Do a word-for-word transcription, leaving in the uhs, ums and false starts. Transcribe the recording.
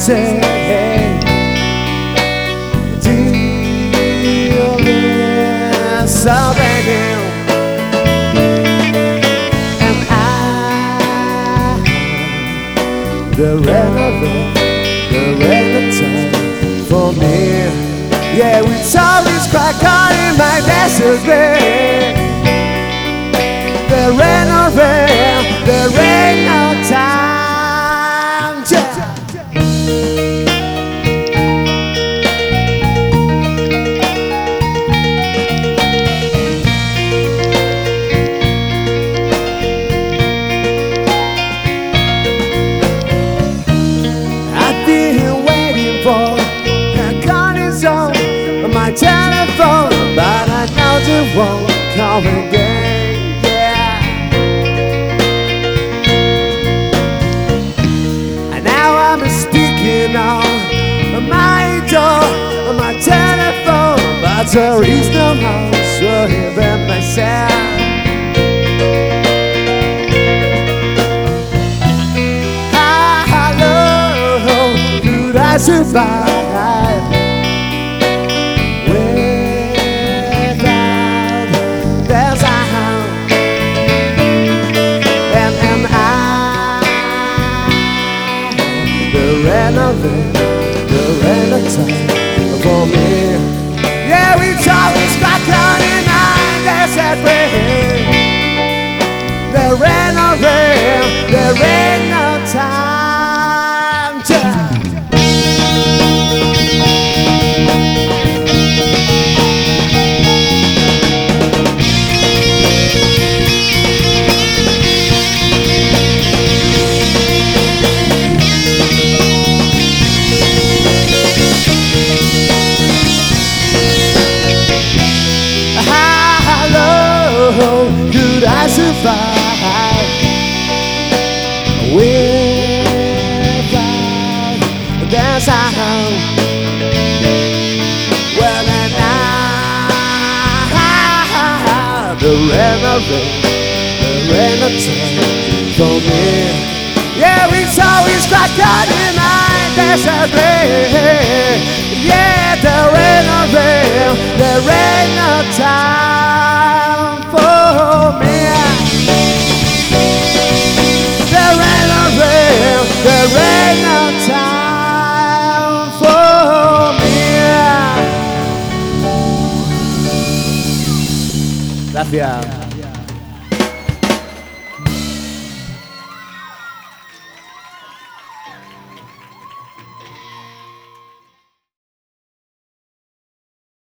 say, deal with something new. And I, the renovate, the renovate for me. Yeah, we always crack on in my desert bed. The renovate, the renovate time. Yeah. My telephone, but I know you won't call again, yeah. And now I'm speaking on my door, my telephone, but there is no house for even myself. Hello, could I survive? Renovate, the renovate for me. Yeah, we always got down in mind, that's that way. The renovate, the renovate time. Could I survive without that sound? Well, and I, the renovate, the renovate for me. Yeah, we always got God in mind, that's a great. Yeah, the renovate, the renovate. The rain of time for me. Gracias.